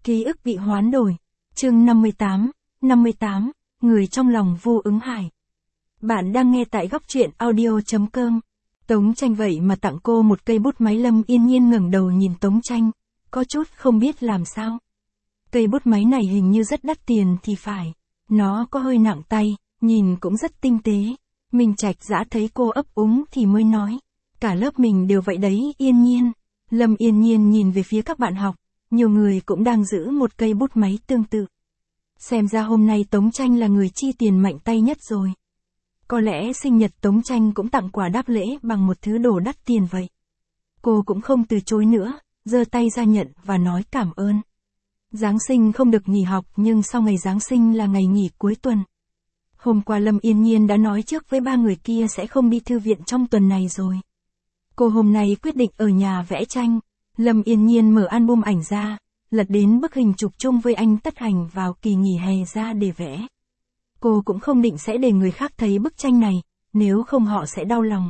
Ký ức bị hoán đổi. Chương 58, người trong lòng Vô Ứng Hải. Bạn đang nghe tại góc truyện audio.com. Tống Tranh vậy mà tặng cô một cây bút máy. Lâm Yên Nhiên ngẩng đầu nhìn Tống Tranh, có chút không biết làm sao. Cây bút máy này hình như rất đắt tiền thì phải. Nó có hơi nặng tay, nhìn cũng rất tinh tế. Minh Trạch Dã thấy cô ấp úng thì mới nói. Cả lớp mình đều vậy đấy Yên Nhiên. Lâm Yên Nhiên nhìn về phía các bạn học. Nhiều người cũng đang giữ một cây bút máy tương tự. Xem ra hôm nay Tống Tranh là người chi tiền mạnh tay nhất rồi. Có lẽ sinh nhật Tống Tranh cũng tặng quà đáp lễ bằng một thứ đồ đắt tiền vậy. Cô cũng không từ chối nữa, giơ tay ra nhận và nói cảm ơn. Giáng sinh không được nghỉ học nhưng sau ngày Giáng sinh là ngày nghỉ cuối tuần. Hôm qua Lâm Yên Nhiên đã nói trước với ba người kia sẽ không đi thư viện trong tuần này rồi. Cô hôm nay quyết định ở nhà vẽ tranh. Lâm Yên Nhiên mở album ảnh ra, lật đến bức hình chụp chung với anh Tất Hành vào kỳ nghỉ hè ra để vẽ. Cô cũng không định sẽ để người khác thấy bức tranh này, nếu không họ sẽ đau lòng.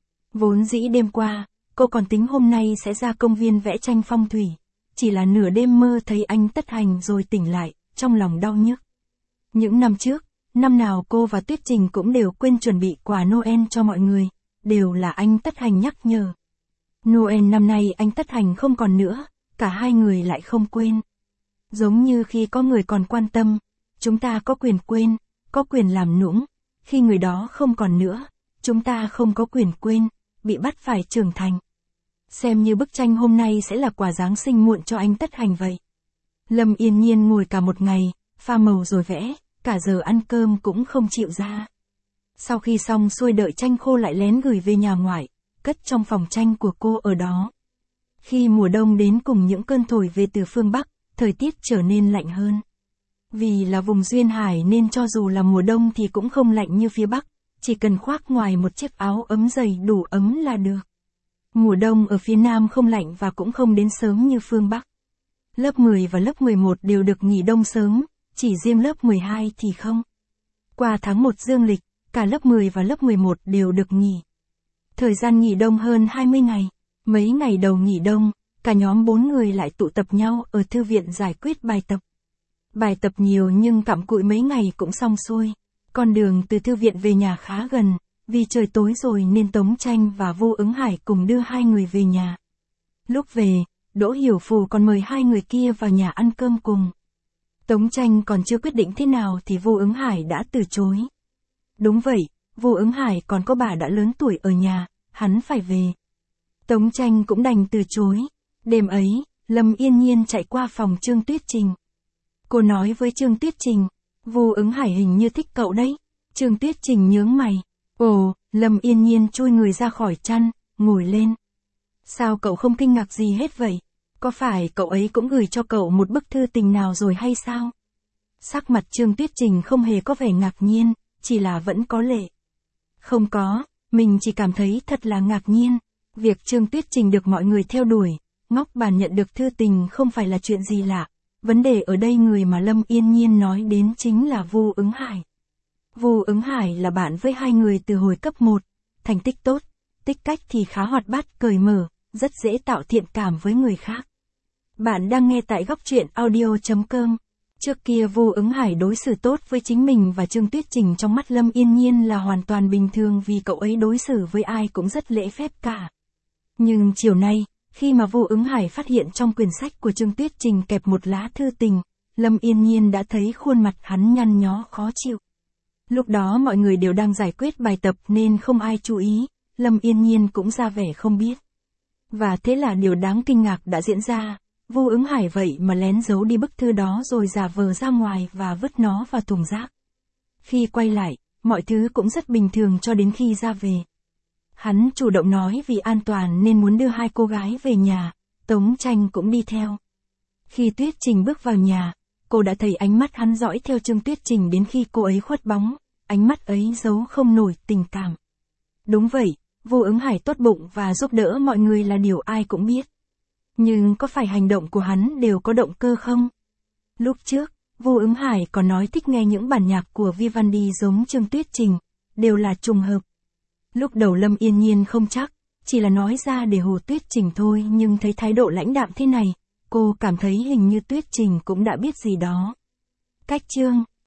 Vốn dĩ đêm qua, cô còn tính hôm nay sẽ ra công viên vẽ tranh phong thủy. Chỉ là nửa đêm mơ thấy anh Tất Hành rồi tỉnh lại, trong lòng đau nhức. Những năm trước, năm nào cô và Tuyết Trình cũng đều quên chuẩn bị quà Noel cho mọi người, đều là anh Tất Hành nhắc nhở. Noel năm nay anh Tất Hành không còn nữa, cả hai người lại không quên. Giống như khi có người còn quan tâm, chúng ta có quyền quên, có quyền làm nũng. Khi người đó không còn nữa, chúng ta không có quyền quên, bị bắt phải trưởng thành. Xem như bức tranh hôm nay sẽ là quà Giáng sinh muộn cho anh Tất Hành vậy. Lâm Yên Nhiên ngồi cả một ngày, pha màu rồi vẽ, cả giờ ăn cơm cũng không chịu ra. Sau khi xong xuôi đợi tranh khô lại lén gửi về nhà ngoại, cất trong phòng tranh của cô ở đó. Khi mùa đông đến cùng những cơn thổi về từ phương Bắc, thời tiết trở nên lạnh hơn. Vì là vùng duyên hải nên cho dù là mùa đông thì cũng không lạnh như phía Bắc, chỉ cần khoác ngoài một chiếc áo ấm dày đủ ấm là được. Mùa đông ở phía Nam không lạnh và cũng không đến sớm như phương Bắc. Lớp 10 và lớp 11 đều được nghỉ đông sớm, chỉ riêng lớp 12 thì không. Qua tháng 1 dương lịch, cả lớp 10 và lớp 11 đều được nghỉ. Thời gian nghỉ đông hơn 20 ngày. Mấy ngày đầu nghỉ đông, cả nhóm 4 người lại tụ tập nhau ở thư viện giải quyết bài tập. Bài tập nhiều nhưng cặm cụi mấy ngày cũng xong xuôi. Con đường từ thư viện về nhà khá gần, vì trời tối rồi nên Tống Tranh và Vô Ứng Hải cùng đưa hai người về nhà. Lúc về, Đỗ Hiểu Phù còn mời hai người kia vào nhà ăn cơm cùng. Tống Tranh còn chưa quyết định thế nào thì Vô Ứng Hải đã từ chối. Đúng vậy, Vô Ứng Hải còn có bà đã lớn tuổi ở nhà, hắn phải về. Tống Tranh cũng đành từ chối. Đêm ấy, Lâm Yên Nhiên chạy qua phòng Trương Tuyết Trình. Cô nói với Trương Tuyết Trình, Vô Ứng Hải hình như thích cậu đấy. Trương Tuyết Trình nhướng mày. Ồ, Lâm Yên Nhiên chui người ra khỏi chăn, ngồi lên. Sao cậu không kinh ngạc gì hết vậy? Có phải cậu ấy cũng gửi cho cậu một bức thư tình nào rồi hay sao? Sắc mặt Trương Tuyết Trình không hề có vẻ ngạc nhiên, chỉ là vẫn có lệ. Không có, mình chỉ cảm thấy thật là ngạc nhiên. Việc Trương Tuyết Trình được mọi người theo đuổi, ngóc bàn nhận được thư tình không phải là chuyện gì lạ. Vấn đề ở đây người mà Lâm Yên Nhiên nói đến chính là Vô Ứng Hải. Vô Ứng Hải là bạn với hai người từ hồi cấp 1, thành tích tốt, tích cách thì khá hoạt bát, cởi mở, rất dễ tạo thiện cảm với người khác. Bạn đang nghe tại góc truyện audio.com. Trước kia Vô Ứng Hải đối xử tốt với chính mình và Trương Tuyết Trình trong mắt Lâm Yên Nhiên là hoàn toàn bình thường vì cậu ấy đối xử với ai cũng rất lễ phép cả. Nhưng chiều nay, khi mà Vô Ứng Hải phát hiện trong quyển sách của Trương Tuyết Trình kẹp một lá thư tình, Lâm Yên Nhiên đã thấy khuôn mặt hắn nhăn nhó khó chịu. Lúc đó mọi người đều đang giải quyết bài tập nên không ai chú ý, Lâm Yên Nhiên cũng ra vẻ không biết. Và thế là điều đáng kinh ngạc đã diễn ra, Vô Ứng Hải vậy mà lén giấu đi bức thư đó rồi giả vờ ra ngoài và vứt nó vào thùng rác. Khi quay lại, mọi thứ cũng rất bình thường cho đến khi ra về. Hắn chủ động nói vì an toàn nên muốn đưa hai cô gái về nhà, Tống Tranh cũng đi theo. Khi Tuyết Trình bước vào nhà, cô đã thấy ánh mắt hắn dõi theo Trương Tuyết Trình đến khi cô ấy khuất bóng, ánh mắt ấy giấu không nổi tình cảm. Đúng vậy, Vô Ứng Hải tốt bụng và giúp đỡ mọi người là điều ai cũng biết. Nhưng có phải hành động của hắn đều có động cơ không? Lúc trước, Vô Ứng Hải còn nói thích nghe những bản nhạc của Vivaldi giống Trương Tuyết Trình, đều là trùng hợp. Lúc đầu Lâm Yên Nhiên không chắc, chỉ là nói ra để hù Tuyết Trình thôi nhưng thấy thái độ lãnh đạm thế này, Cô cảm thấy hình như Tuyết Trình cũng đã biết gì đó. Cách chương